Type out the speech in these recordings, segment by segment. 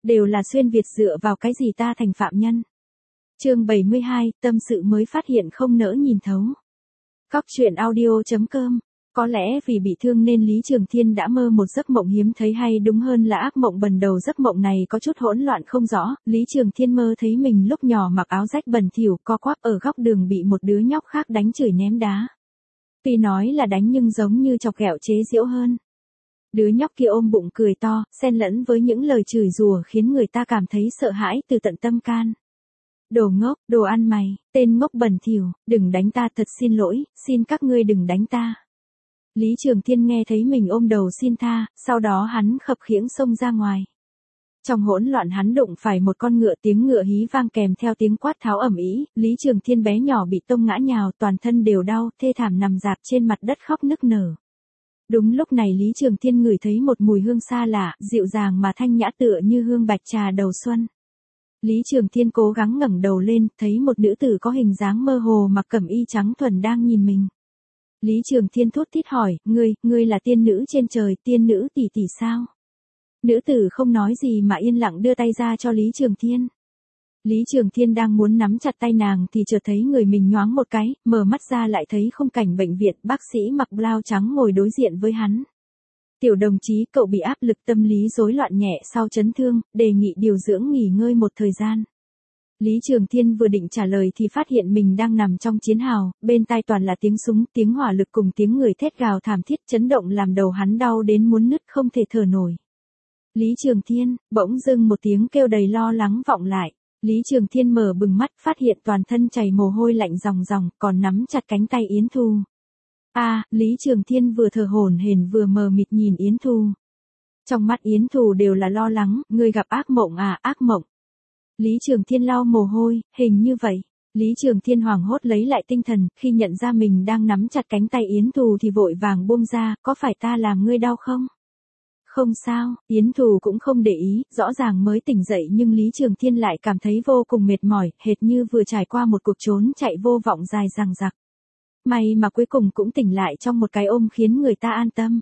Đều là xuyên Việt dựa vào cái gì ta thành phạm nhân. Chương 72, tâm sự mới phát hiện không nỡ nhìn thấu. Cóc truyện audio.com. Có lẽ vì bị thương nên Lý Trường Thiên đã mơ một giấc mộng hiếm thấy, hay đúng hơn là ác mộng bần đầu. Giấc mộng này có chút hỗn loạn không rõ, Lý Trường Thiên mơ thấy mình lúc nhỏ mặc áo rách bẩn thỉu co quắp ở góc đường bị một đứa nhóc khác đánh chửi ném đá. Tuy nói là đánh nhưng giống như chọc ghẹo chế giễu hơn. Đứa nhóc kia ôm bụng cười to, xen lẫn với những lời chửi rủa khiến người ta cảm thấy sợ hãi từ tận tâm can. Đồ ngốc, đồ ăn mày, tên ngốc bẩn thỉu, đừng đánh ta, thật xin lỗi, xin các ngươi đừng đánh ta. Lý Trường Thiên nghe thấy mình ôm đầu xin tha, sau đó hắn khập khiễng xông ra ngoài. Trong hỗn loạn hắn đụng phải một con ngựa, tiếng ngựa hí vang kèm theo tiếng quát tháo ầm ĩ. Lý Trường Thiên bé nhỏ bị tông ngã nhào, toàn thân đều đau, thê thảm nằm rạp trên mặt đất khóc nức nở. Đúng lúc này Lý Trường Thiên ngửi thấy một mùi hương xa lạ, dịu dàng mà thanh nhã tựa như hương bạch trà đầu xuân. Lý Trường Thiên cố gắng ngẩng đầu lên, thấy một nữ tử có hình dáng mơ hồ mặc cẩm y trắng thuần đang nhìn mình. Lý Trường Thiên thốt thít hỏi, ngươi là tiên nữ trên trời, tiên nữ tỷ tỷ sao? Nữ tử không nói gì mà yên lặng đưa tay ra cho Lý Trường Thiên. Lý Trường Thiên đang muốn nắm chặt tay nàng thì chợt thấy người mình nhoáng một cái, mở mắt ra lại thấy khung cảnh bệnh viện, bác sĩ mặc blau trắng ngồi đối diện với hắn. Tiểu đồng chí, cậu bị áp lực tâm lý rối loạn nhẹ sau chấn thương, đề nghị điều dưỡng nghỉ ngơi một thời gian. Lý Trường Thiên vừa định trả lời thì phát hiện mình đang nằm trong chiến hào, bên tai toàn là tiếng súng, tiếng hỏa lực cùng tiếng người thét gào thảm thiết, chấn động làm đầu hắn đau đến muốn nứt không thể thở nổi. Lý Trường Thiên, bỗng dưng một tiếng kêu đầy lo lắng vọng lại. Lý Trường Thiên mở bừng mắt, phát hiện toàn thân chảy mồ hôi lạnh ròng ròng, còn nắm chặt cánh tay Yến Thu. Lý Trường Thiên vừa thở hổn hển vừa mờ mịt nhìn Yến Thu. Trong mắt Yến Thu đều là lo lắng, ngươi gặp ác mộng à, ác mộng. Lý Trường Thiên lau mồ hôi, hình như vậy. Lý Trường Thiên hoảng hốt lấy lại tinh thần, khi nhận ra mình đang nắm chặt cánh tay Yến Thu thì vội vàng buông ra, có phải ta làm ngươi đau không? Không sao, Yến Thu cũng không để ý, rõ ràng mới tỉnh dậy nhưng Lý Trường Thiên lại cảm thấy vô cùng mệt mỏi, hệt như vừa trải qua một cuộc trốn chạy vô vọng dài dằng dặc. May mà cuối cùng cũng tỉnh lại trong một cái ôm khiến người ta an tâm.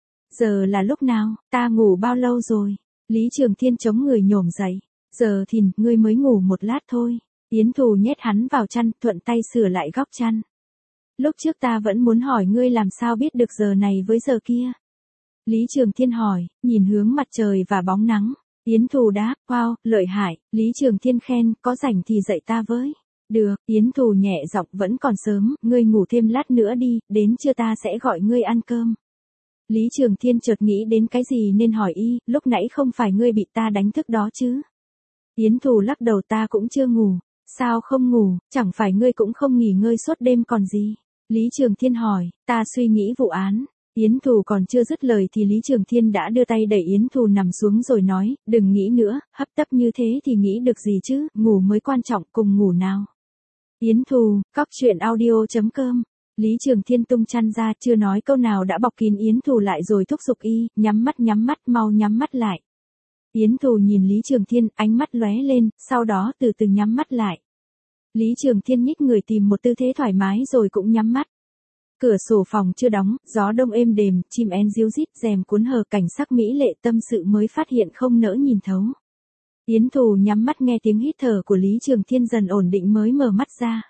Giờ là lúc nào, ta ngủ bao lâu rồi? Lý Trường Thiên chống người nhổm dậy. Giờ thì, ngươi mới ngủ một lát thôi. Yến Thu nhét hắn vào chăn, thuận tay sửa lại góc chăn. Lúc trước ta vẫn muốn hỏi ngươi làm sao biết được giờ này với giờ kia. Lý Trường Thiên hỏi, nhìn hướng mặt trời và bóng nắng. Yến Thu đáp, wow, lợi hại. Lý Trường Thiên khen, có rảnh thì dạy ta với. Được, Yến Thu nhẹ giọng, vẫn còn sớm, ngươi ngủ thêm lát nữa đi, đến trưa ta sẽ gọi ngươi ăn cơm. Lý Trường Thiên chợt nghĩ đến cái gì nên hỏi y, lúc nãy không phải ngươi bị ta đánh thức đó chứ? Yến Thu lắc đầu, ta cũng chưa ngủ. Sao không ngủ, chẳng phải ngươi cũng không nghỉ ngơi suốt đêm còn gì? Lý Trường Thiên hỏi, ta suy nghĩ vụ án. Yến Thu còn chưa dứt lời thì Lý Trường Thiên đã đưa tay đẩy Yến Thu nằm xuống rồi nói, đừng nghĩ nữa, hấp tấp như thế thì nghĩ được gì chứ, ngủ mới quan trọng, cùng ngủ nào. Yến Thu, cóc truyện audio.com. Lý Trường Thiên tung chăn ra, chưa nói câu nào đã bọc kín Yến Thu lại rồi thúc giục y, nhắm mắt, mau nhắm mắt lại. Yến Thu nhìn Lý Trường Thiên, ánh mắt lóe lên, sau đó từ từ nhắm mắt lại. Lý Trường Thiên nhích người tìm một tư thế thoải mái rồi cũng nhắm mắt. Cửa sổ phòng chưa đóng, gió đông êm đềm, chim én ríu rít, rèm cuốn hờ, cảnh sắc mỹ lệ, tâm sự mới phát hiện không nỡ nhìn thấu. Yến Thu nhắm mắt nghe tiếng hít thở của Lý Trường Thiên dần ổn định mới mở mắt ra.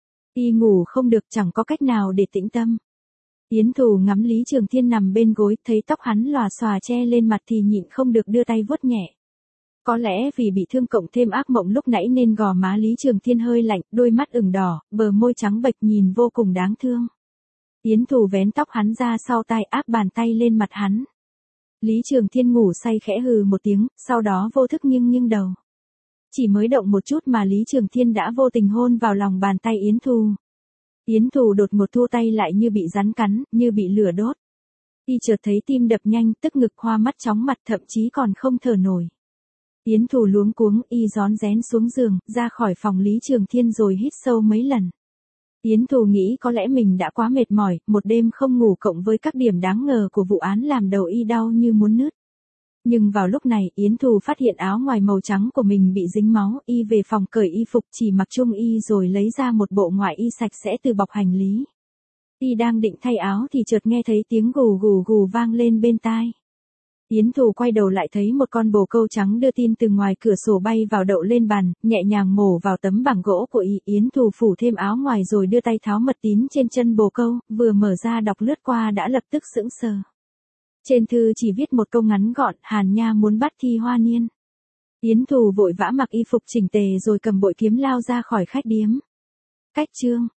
Y ngủ không được, chẳng có cách nào để tĩnh tâm. Yến Thu ngắm Lý Trường Thiên nằm bên gối, thấy tóc hắn lòa xòa che lên mặt thì nhịn không được đưa tay vuốt nhẹ. Có lẽ vì bị thương cộng thêm ác mộng lúc nãy nên gò má Lý Trường Thiên hơi lạnh, đôi mắt ửng đỏ, bờ môi trắng bệch nhìn vô cùng đáng thương. Yến Thu vén tóc hắn ra sau tai, áp bàn tay lên mặt hắn. Lý Trường Thiên ngủ say khẽ hừ một tiếng, sau đó vô thức nghiêng đầu. Chỉ mới động một chút mà Lý Trường Thiên đã vô tình hôn vào lòng bàn tay Yến Thu. Yến Thu đột ngột thu tay lại như bị rắn cắn, như bị lửa đốt. Y chợt thấy tim đập nhanh, tức ngực, hoa mắt chóng mặt, thậm chí còn không thở nổi. Yến Thu luống cuống, y rón rén xuống giường, ra khỏi phòng Lý Trường Thiên rồi hít sâu mấy lần. Yến Thu nghĩ có lẽ mình đã quá mệt mỏi, một đêm không ngủ cộng với các điểm đáng ngờ của vụ án làm đầu y đau như muốn nứt. Nhưng vào lúc này, Yến Thu phát hiện áo ngoài màu trắng của mình bị dính máu, y về phòng cởi y phục chỉ mặc chung y rồi lấy ra một bộ ngoại y sạch sẽ từ bọc hành lý. Y đang định thay áo thì chợt nghe thấy tiếng gù gù gù vang lên bên tai. Yến Thù quay đầu lại thấy một con bồ câu trắng đưa tin từ ngoài cửa sổ bay vào đậu lên bàn, nhẹ nhàng mổ vào tấm bảng gỗ của Yến Thù phủ thêm áo ngoài rồi đưa tay tháo mật tín trên chân bồ câu, vừa mở ra đọc lướt qua đã lập tức sững sờ. Trên thư chỉ viết một câu ngắn gọn, Hàn Nha muốn bắt Thi Hoa Niên. Yến Thù vội vã mặc y phục chỉnh tề rồi cầm bội kiếm lao ra khỏi khách điếm. Cách chương